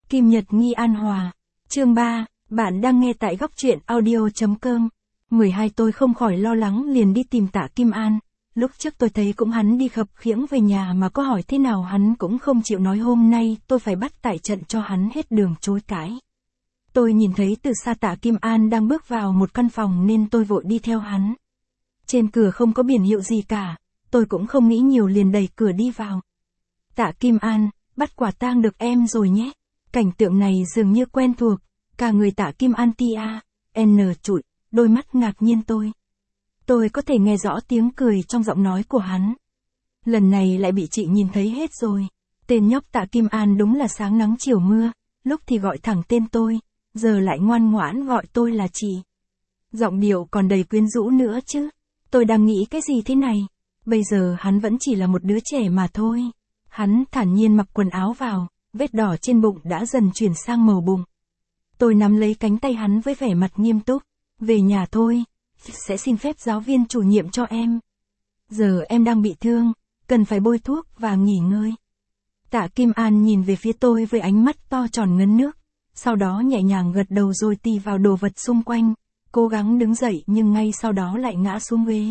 Kim Nhật Nghi An Hòa. Chương 3, bạn đang nghe tại góc truyện audio.com. 12 tôi không khỏi lo lắng liền đi tìm Tạ Kim An. Lúc trước tôi thấy cũng hắn đi khập khiễng về nhà mà có hỏi thế nào hắn cũng không chịu nói, hôm nay tôi phải bắt tại trận cho hắn hết đường chối cãi. Tôi nhìn thấy từ xa Tạ Kim An đang bước vào một căn phòng nên tôi vội đi theo hắn. Trên cửa không có biển hiệu gì cả, tôi cũng không nghĩ nhiều liền đẩy cửa đi vào. Tạ Kim An, bắt quả tang được em rồi nhé. Cảnh tượng này dường như quen thuộc, cả người Tạ Kim An trụi, đôi mắt ngạc nhiên Tôi có thể nghe rõ tiếng cười trong giọng nói của hắn. Lần này lại bị chị nhìn thấy hết rồi. Tên nhóc Tạ Kim An đúng là sáng nắng chiều mưa, lúc thì gọi thẳng tên tôi, giờ lại ngoan ngoãn gọi tôi là chị. Giọng điệu còn đầy quyến rũ nữa chứ. Tôi đang nghĩ cái gì thế này? Bây giờ hắn vẫn chỉ là một đứa trẻ mà thôi. Hắn thản nhiên mặc quần áo vào, vết đỏ trên bụng đã dần chuyển sang màu bụng. Tôi nắm lấy cánh tay hắn với vẻ mặt nghiêm túc. Về nhà thôi, sẽ xin phép giáo viên chủ nhiệm cho em. Giờ em đang bị thương, cần phải bôi thuốc và nghỉ ngơi. Tạ Kim An nhìn về phía tôi với ánh mắt to tròn ngấn nước, sau đó nhẹ nhàng gật đầu rồi tì vào đồ vật xung quanh, cố gắng đứng dậy nhưng ngay sau đó lại ngã xuống ghế.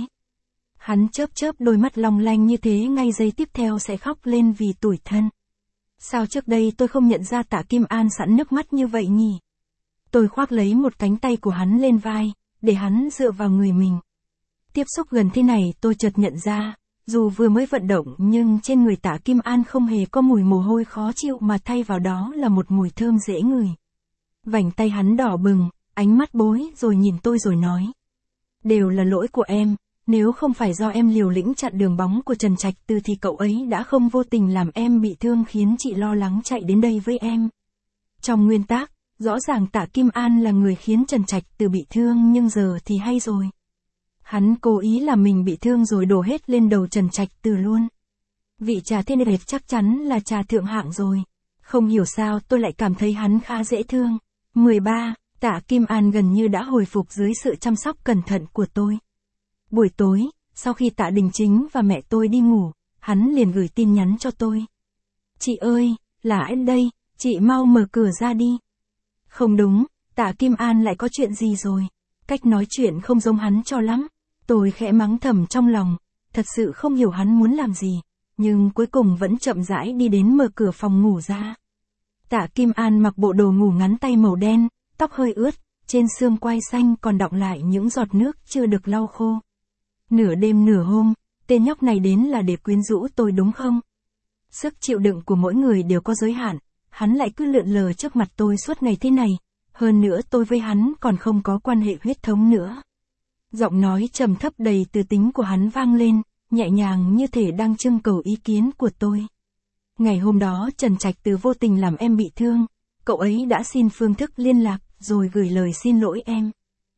Hắn chớp chớp đôi mắt long lanh như thế, ngay giây tiếp theo sẽ khóc lên vì tủi thân. Sao trước đây tôi không nhận ra Tạ Kim An sẵn nước mắt như vậy nhỉ? Tôi khoác lấy một cánh tay của hắn lên vai, để hắn dựa vào người mình. Tiếp xúc gần thế này tôi chợt nhận ra, dù vừa mới vận động nhưng trên người Tạ Kim An không hề có mùi mồ hôi khó chịu mà thay vào đó là một mùi thơm dễ ngửi. Vành tay hắn đỏ bừng, ánh mắt bối rồi nhìn tôi rồi nói. Đều là lỗi của em, nếu không phải do em liều lĩnh chặn đường bóng của Trần Trạch Từ thì cậu ấy đã không vô tình làm em bị thương khiến chị lo lắng chạy đến đây với em. Trong nguyên tắc, rõ ràng Tạ Kim An là người khiến Trần Trạch Từ bị thương nhưng giờ thì hay rồi. Hắn cố ý làm mình bị thương rồi đổ hết lên đầu Trần Trạch Từ luôn. Vị trà thiên liệt chắc chắn là trà thượng hạng rồi. Không hiểu sao tôi lại cảm thấy hắn khá dễ thương. 13. Tạ Kim An gần như đã hồi phục dưới sự chăm sóc cẩn thận của tôi. Buổi tối, sau khi Tạ Đình Chính và mẹ tôi đi ngủ, hắn liền gửi tin nhắn cho tôi. Chị ơi, là em đây, chị mau mở cửa ra đi. Không đúng, Tạ Kim An lại có chuyện gì rồi? Cách nói chuyện không giống hắn cho lắm. Tôi khẽ mắng thầm trong lòng, thật sự không hiểu hắn muốn làm gì, nhưng cuối cùng vẫn chậm rãi đi đến mở cửa phòng ngủ ra. Tạ Kim An mặc bộ đồ ngủ ngắn tay màu đen, tóc hơi ướt, trên xương quai xanh còn đọng lại những giọt nước chưa được lau khô. Nửa đêm nửa hôm, tên nhóc này đến là để quyến rũ tôi đúng không? Sức chịu đựng của mỗi người đều có giới hạn, hắn lại cứ lượn lờ trước mặt tôi suốt ngày thế này, hơn nữa tôi với hắn còn không có quan hệ huyết thống nữa. Giọng nói trầm thấp đầy từ tính của hắn vang lên, nhẹ nhàng như thể đang trưng cầu ý kiến của tôi. Ngày hôm đó Trần Trạch Từ vô tình làm em bị thương, cậu ấy đã xin phương thức liên lạc, rồi gửi lời xin lỗi em.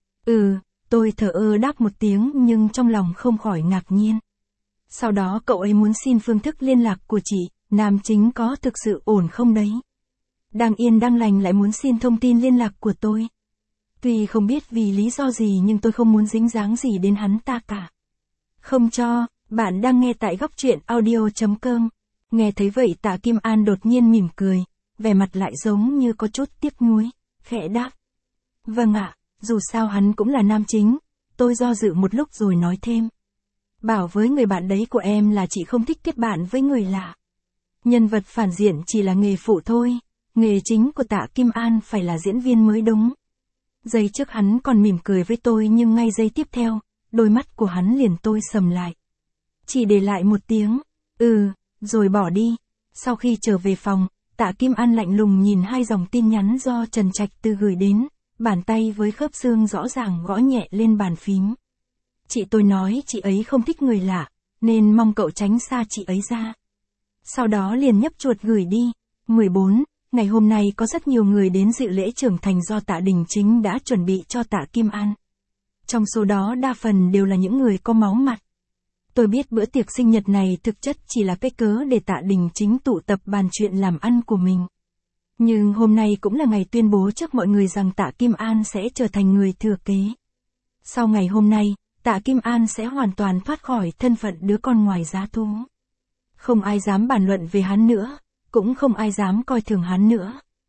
Tôi thờ ơ đáp một tiếng nhưng trong lòng không khỏi ngạc nhiên. Sau đó cậu ấy muốn xin phương thức liên lạc của chị, nam chính có thực sự ổn không đấy? Đang yên đang lành lại muốn xin thông tin liên lạc của tôi. Tuy không biết vì lý do gì nhưng tôi không muốn dính dáng gì đến hắn ta cả. Không cho, bạn đang nghe tại góc truyện audio.com. Nghe thấy vậy Tạ Kim An đột nhiên mỉm cười, vẻ mặt lại giống như có chút tiếc nuối, khẽ đáp. Vâng ạ, dù sao hắn cũng là nam chính. Tôi do dự một lúc rồi nói thêm. Bảo với người bạn đấy của em là chị không thích kết bạn với người lạ. Nhân vật phản diện chỉ là nghề phụ thôi, nghề chính của Tạ Kim An phải là diễn viên mới đúng. Giây trước hắn còn mỉm cười với tôi nhưng ngay giây tiếp theo, đôi mắt của hắn liền tối sầm lại. Chỉ để lại một tiếng, rồi bỏ đi. Sau khi trở về phòng, Tạ Kim An lạnh lùng nhìn hai dòng tin nhắn do Trần Trạch Từ gửi đến, bàn tay với khớp xương rõ ràng gõ nhẹ lên bàn phím. Chị tôi nói chị ấy không thích người lạ, nên mong cậu tránh xa chị ấy ra. Sau đó liền nhấp chuột gửi đi. 14. Ngày hôm nay có rất nhiều người đến dự lễ trưởng thành do Tạ Đình Chính đã chuẩn bị cho Tạ Kim An. Trong số đó đa phần đều là những người có máu mặt. Tôi biết bữa tiệc sinh nhật này thực chất chỉ là cái cớ để Tạ Đình Chính tụ tập bàn chuyện làm ăn của mình. Nhưng hôm nay cũng là ngày tuyên bố trước mọi người rằng Tạ Kim An sẽ trở thành người thừa kế. Sau ngày hôm nay, Tạ Kim An sẽ hoàn toàn thoát khỏi thân phận đứa con ngoài giá thú. Không ai dám bàn luận về hắn nữa, cũng không ai dám coi thường hắn nữa.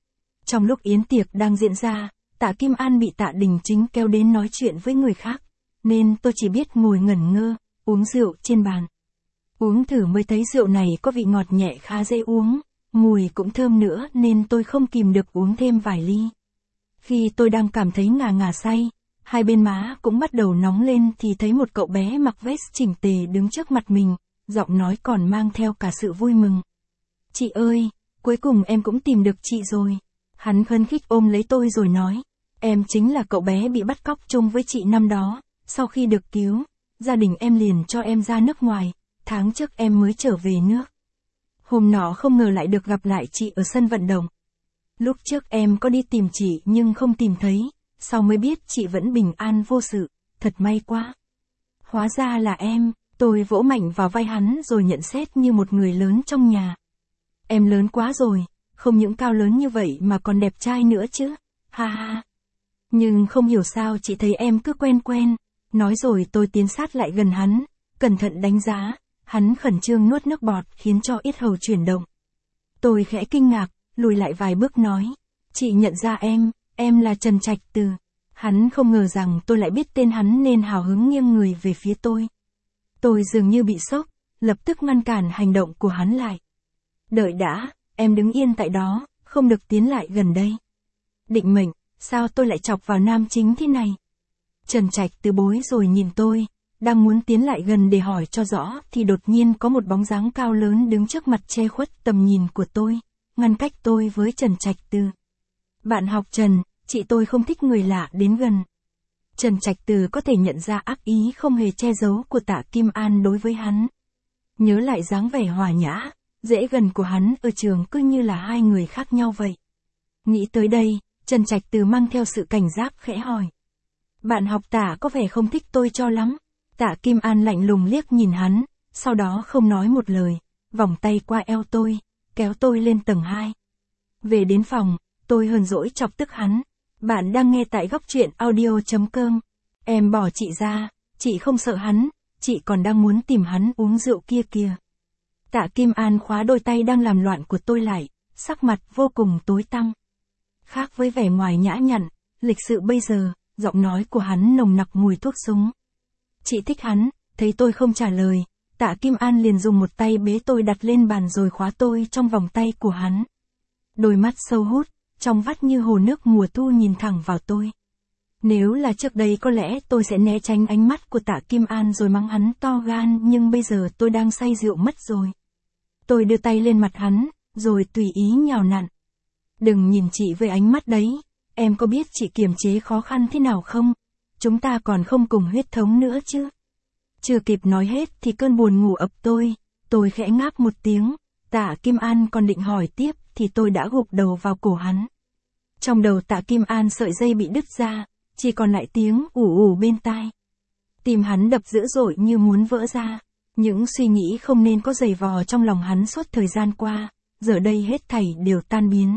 Trong lúc yến tiệc đang diễn ra, Tạ Kim An bị Tạ Đình Chính kéo đến nói chuyện với người khác, nên tôi chỉ biết ngồi ngẩn ngơ, uống rượu trên bàn. Uống thử mới thấy rượu này có vị ngọt nhẹ khá dễ uống, mùi cũng thơm nữa nên tôi không kìm được uống thêm vài ly. Khi tôi đang cảm thấy ngà ngà say, hai bên má cũng bắt đầu nóng lên thì thấy một cậu bé mặc vest chỉnh tề đứng trước mặt mình, giọng nói còn mang theo cả sự vui mừng. Chị ơi, cuối cùng em cũng tìm được chị rồi. Hắn khấn khích ôm lấy tôi rồi nói, em chính là cậu bé bị bắt cóc chung với chị năm đó, sau khi được cứu, gia đình em liền cho em ra nước ngoài, tháng trước em mới trở về nước. Hôm nọ không ngờ lại được gặp lại chị ở sân vận động. Lúc trước em có đi tìm chị nhưng không tìm thấy, sau mới biết chị vẫn bình an vô sự, thật may quá. Hóa ra là em, tôi vỗ mạnh vào vai hắn rồi nhận xét như một người lớn trong nhà. Em lớn quá rồi, không những cao lớn như vậy mà còn đẹp trai nữa chứ, ha ha. Nhưng không hiểu sao chị thấy em cứ quen quen, nói rồi tôi tiến sát lại gần hắn, cẩn thận đánh giá, hắn khẩn trương nuốt nước bọt khiến cho yết hầu chuyển động. Tôi khẽ kinh ngạc, lùi lại vài bước nói, chị nhận ra em là Trần Trạch Từ. Hắn không ngờ rằng tôi lại biết tên hắn nên hào hứng nghiêng người về phía tôi. Tôi dường như bị sốc, lập tức ngăn cản hành động của hắn lại. Đợi đã, em đứng yên tại đó, không được tiến lại gần đây. Định mệnh, sao tôi lại chọc vào nam chính thế này? Trần Trạch Từ bối rồi nhìn tôi, đang muốn tiến lại gần để hỏi cho rõ thì đột nhiên có một bóng dáng cao lớn đứng trước mặt che khuất tầm nhìn của tôi, ngăn cách tôi với Trần Trạch Từ. Bạn học Trần, chị tôi không thích người lạ đến gần. Trần Trạch Từ có thể nhận ra ác ý không hề che giấu của Tạ Kim An đối với hắn. Nhớ lại dáng vẻ hòa nhã, dễ gần của hắn ở trường cứ như là hai người khác nhau vậy. Nghĩ tới đây, Trần Trạch Từ mang theo sự cảnh giác khẽ hỏi. Bạn học Tạ có vẻ không thích tôi cho lắm. Tạ Kim An lạnh lùng liếc nhìn hắn, sau đó không nói một lời, vòng tay qua eo tôi, kéo tôi lên tầng 2. Về đến phòng, tôi hờn dỗi chọc tức hắn. Bạn đang nghe tại góc truyện audio.com. Em bỏ chị ra, chị không sợ hắn, chị còn đang muốn tìm hắn uống rượu kia kìa. Tạ Kim An khóa đôi tay đang làm loạn của tôi lại, sắc mặt vô cùng tối tăm. Khác với vẻ ngoài nhã nhặn, lịch sự bây giờ, giọng nói của hắn nồng nặc mùi thuốc súng. Chị thích hắn, thấy tôi không trả lời, Tạ Kim An liền dùng một tay bế tôi đặt lên bàn rồi khóa tôi trong vòng tay của hắn. Đôi mắt sâu hút, trong vắt như hồ nước mùa thu nhìn thẳng vào tôi. Nếu là trước đây có lẽ tôi sẽ né tránh ánh mắt của Tạ Kim An rồi mắng hắn to gan, nhưng bây giờ tôi đang say rượu mất rồi. Tôi đưa tay lên mặt hắn, rồi tùy ý nhào nặn. Đừng nhìn chị với ánh mắt đấy, em có biết chị kiềm chế khó khăn thế nào không? Chúng ta còn không cùng huyết thống nữa chứ. Chưa kịp nói hết thì cơn buồn ngủ ập tôi khẽ ngáp một tiếng. Tạ Kim An còn định hỏi tiếp thì tôi đã gục đầu vào cổ hắn. Trong đầu Tạ Kim An sợi dây bị đứt ra, chỉ còn lại tiếng ù ù bên tai. Tim hắn đập dữ dội như muốn vỡ ra. Những suy nghĩ không nên có giày vò trong lòng hắn suốt thời gian qua, giờ đây hết thảy đều tan biến.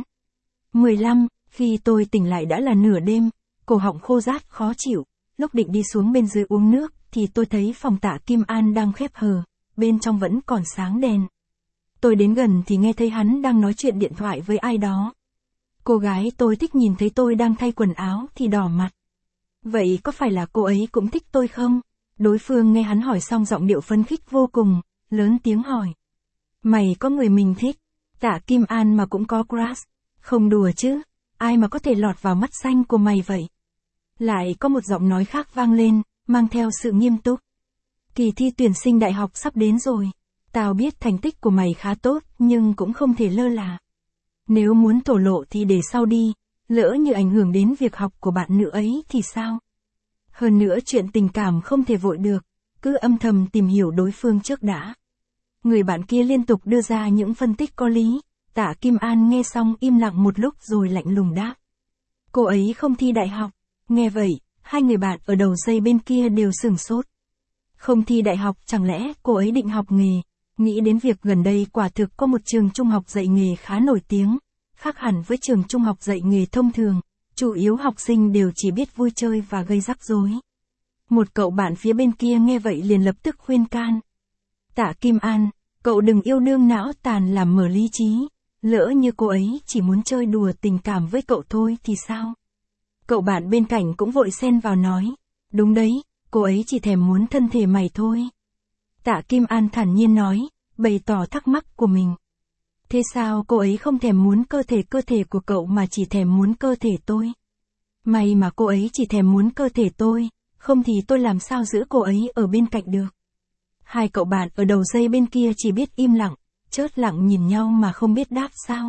15, khi tôi tỉnh lại đã là nửa đêm, cổ họng khô rát khó chịu, lúc định đi xuống bên dưới uống nước thì tôi thấy phòng Tạ Kim An đang khép hờ, bên trong vẫn còn sáng đèn. Tôi đến gần thì nghe thấy hắn đang nói chuyện điện thoại với ai đó. Cô gái tôi thích nhìn thấy tôi đang thay quần áo thì đỏ mặt. Vậy có phải là cô ấy cũng thích tôi không? Đối phương nghe hắn hỏi xong giọng điệu phấn khích vô cùng, lớn tiếng hỏi. Mày có người mình thích? Tạ Kim An mà cũng có crush? Không đùa chứ, ai mà có thể lọt vào mắt xanh của mày vậy? Lại có một giọng nói khác vang lên, mang theo sự nghiêm túc. Kỳ thi tuyển sinh đại học sắp đến rồi. Tao biết thành tích của mày khá tốt, nhưng cũng không thể lơ là. Nếu muốn thổ lộ thì để sau đi, lỡ như ảnh hưởng đến việc học của bạn nữ ấy thì sao? Hơn nữa chuyện tình cảm không thể vội được, cứ âm thầm tìm hiểu đối phương trước đã. Người bạn kia liên tục đưa ra những phân tích có lý, Tạ Kim An nghe xong im lặng một lúc rồi lạnh lùng đáp. Cô ấy không thi đại học. Nghe vậy, hai người bạn ở đầu dây bên kia đều sửng sốt. Không thi đại học chẳng lẽ cô ấy định học nghề? Nghĩ đến việc gần đây quả thực có một trường trung học dạy nghề khá nổi tiếng, khác hẳn với trường trung học dạy nghề thông thường, chủ yếu học sinh đều chỉ biết vui chơi và gây rắc rối. Một cậu bạn phía bên kia nghe vậy liền lập tức khuyên can. Tạ Kim An, cậu đừng yêu đương não tàn làm mở lý trí, Lỡ như cô ấy chỉ muốn chơi đùa tình cảm với cậu thôi thì sao? Cậu bạn bên cạnh cũng vội xen vào nói. Đúng đấy, cô ấy chỉ thèm muốn thân thể mày thôi. Tạ Kim An thản nhiên nói, bày tỏ thắc mắc của mình. Thế sao cô ấy không thèm muốn cơ thể của cậu mà chỉ thèm muốn cơ thể tôi? May mà cô ấy chỉ thèm muốn cơ thể tôi, không thì tôi làm sao giữ cô ấy ở bên cạnh được. Hai cậu bạn ở đầu dây bên kia chỉ biết im lặng, chớt lặng nhìn nhau mà không biết đáp sao.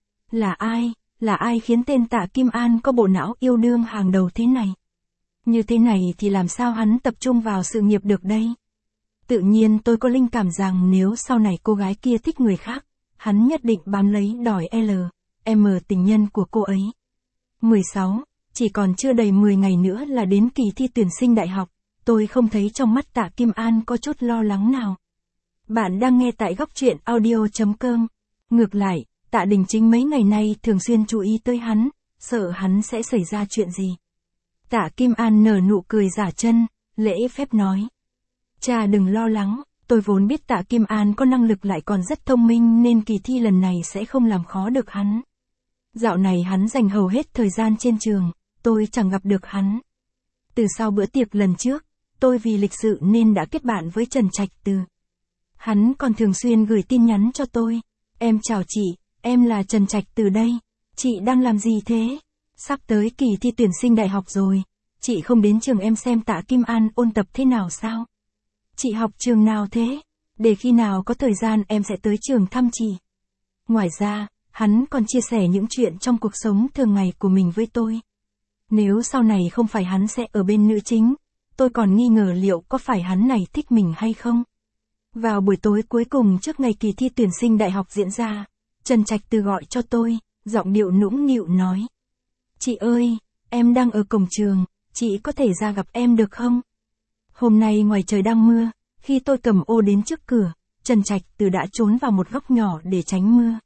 Là ai khiến tên Tạ Kim An có bộ não yêu đương hàng đầu thế này? Như thế này thì làm sao hắn tập trung vào sự nghiệp được đây? Tự nhiên tôi có linh cảm rằng nếu sau này cô gái kia thích người khác, hắn nhất định bám lấy đòi M tình nhân của cô ấy. 16. Chỉ còn chưa đầy 10 ngày nữa là đến kỳ thi tuyển sinh đại học, tôi không thấy trong mắt Tạ Kim An có chút lo lắng nào. Bạn đang nghe tại góc truyện audio.com. Ngược lại, Tạ Đình Chính mấy ngày nay thường xuyên chú ý tới hắn, sợ hắn sẽ xảy ra chuyện gì. Tạ Kim An nở nụ cười giả chân, lễ phép nói. Cha đừng lo lắng, tôi vốn biết Tạ Kim An có năng lực lại còn rất thông minh nên kỳ thi lần này sẽ không làm khó được hắn. Dạo này hắn dành hầu hết thời gian trên trường, tôi chẳng gặp được hắn. Từ sau bữa tiệc lần trước, tôi vì lịch sự nên đã kết bạn với Trần Trạch Từ. Hắn còn thường xuyên gửi tin nhắn cho tôi. Em chào chị, em là Trần Trạch Từ đây. Chị đang làm gì thế? Sắp tới kỳ thi tuyển sinh đại học rồi. Chị không đến trường em xem Tạ Kim An ôn tập thế nào sao? Chị học trường nào thế? Để khi nào có thời gian em sẽ tới trường thăm chị. Ngoài ra, hắn còn chia sẻ những chuyện trong cuộc sống thường ngày của mình với tôi. Nếu sau này không phải hắn sẽ ở bên nữ chính, tôi còn nghi ngờ liệu có phải hắn này thích mình hay không. Vào buổi tối cuối cùng trước ngày kỳ thi tuyển sinh đại học diễn ra, Trần Trạch Từ gọi cho tôi, giọng điệu nũng nịu nói. Chị ơi, em đang ở cổng trường, chị có thể ra gặp em được không? Hôm nay ngoài trời đang mưa, khi tôi cầm ô đến trước cửa, Trần Trạch Từ đã trốn vào một góc nhỏ để tránh mưa.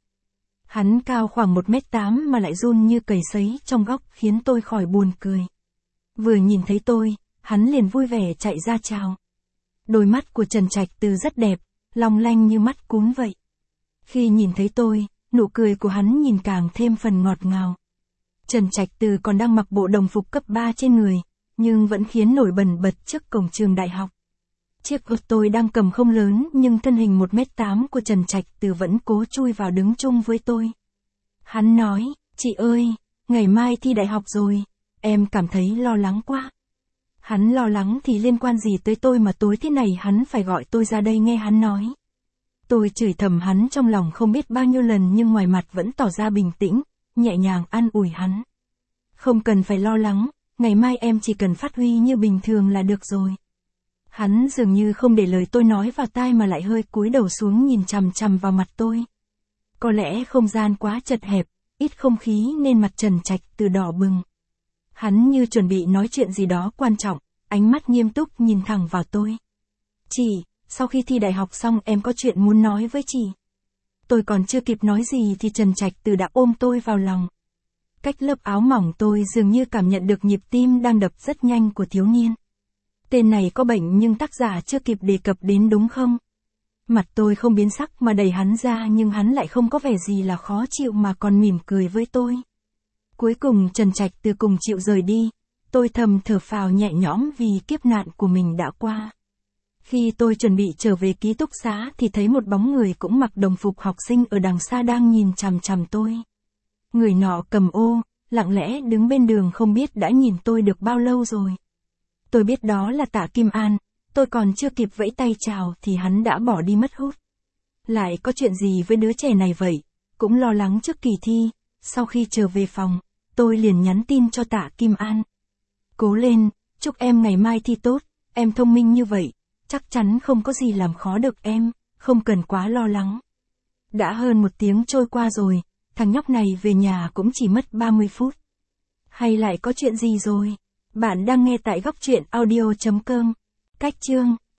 Hắn cao khoảng 1m8 mà lại run như cầy sấy trong góc khiến tôi khỏi buồn cười. Vừa nhìn thấy tôi, hắn liền vui vẻ chạy ra chào. Đôi mắt của Trần Trạch Từ rất đẹp, long lanh như mắt cún vậy. Khi nhìn thấy tôi, nụ cười của hắn nhìn càng thêm phần ngọt ngào. Trần Trạch Từ còn đang mặc bộ đồng phục cấp 3 trên người, nhưng vẫn khiến nổi bật bật trước cổng trường đại học. Chiếc ô tôi đang cầm không lớn nhưng thân hình 1m8 của Trần Trạch Từ vẫn cố chui vào đứng chung với tôi. Hắn nói, chị ơi, ngày mai thi đại học rồi, em cảm thấy lo lắng quá. Hắn lo lắng thì liên quan gì tới tôi mà tối thế này hắn phải gọi tôi ra đây nghe hắn nói. Tôi chửi thầm hắn trong lòng không biết bao nhiêu lần nhưng ngoài mặt vẫn tỏ ra bình tĩnh, nhẹ nhàng an ủi hắn. Không cần phải lo lắng, ngày mai em chỉ cần phát huy như bình thường là được rồi. Hắn dường như không để lời tôi nói vào tai mà lại hơi cúi đầu xuống nhìn chằm chằm vào mặt tôi. Có lẽ không gian quá chật hẹp, ít không khí nên mặt Trần Trạch Từ đỏ bừng. Hắn như chuẩn bị nói chuyện gì đó quan trọng, ánh mắt nghiêm túc nhìn thẳng vào tôi. Chị, sau khi thi đại học xong em có chuyện muốn nói với chị. Tôi còn chưa kịp nói gì thì Trần Trạch Từ đã ôm tôi vào lòng. Cách lớp áo mỏng tôi dường như cảm nhận được nhịp tim đang đập rất nhanh của thiếu niên. Tên này có bệnh nhưng tác giả chưa kịp đề cập đến đúng không? Mặt tôi không biến sắc mà đẩy hắn ra nhưng hắn lại không có vẻ gì là khó chịu mà còn mỉm cười với tôi. Cuối cùng Trần Trạch Từ cùng chịu rời đi, tôi thầm thở phào nhẹ nhõm vì kiếp nạn của mình đã qua. Khi tôi chuẩn bị trở về ký túc xá thì thấy một bóng người cũng mặc đồng phục học sinh ở đằng xa đang nhìn chằm chằm tôi. Người nọ cầm ô, lặng lẽ đứng bên đường không biết đã nhìn tôi được bao lâu rồi. Tôi biết đó là Tạ Kim An, tôi còn chưa kịp vẫy tay chào thì hắn đã bỏ đi mất hút. Lại có chuyện gì với đứa trẻ này vậy? Cũng lo lắng trước kỳ thi, sau khi trở về phòng, tôi liền nhắn tin cho Tạ Kim An. Cố lên, chúc em ngày mai thi tốt, em thông minh như vậy, chắc chắn không có gì làm khó được em, không cần quá lo lắng. Đã hơn 1 tiếng trôi qua rồi, thằng nhóc này về nhà cũng chỉ mất 30 phút. Hay lại có chuyện gì rồi? Bạn đang nghe tại góc truyện audio.com. Cách chương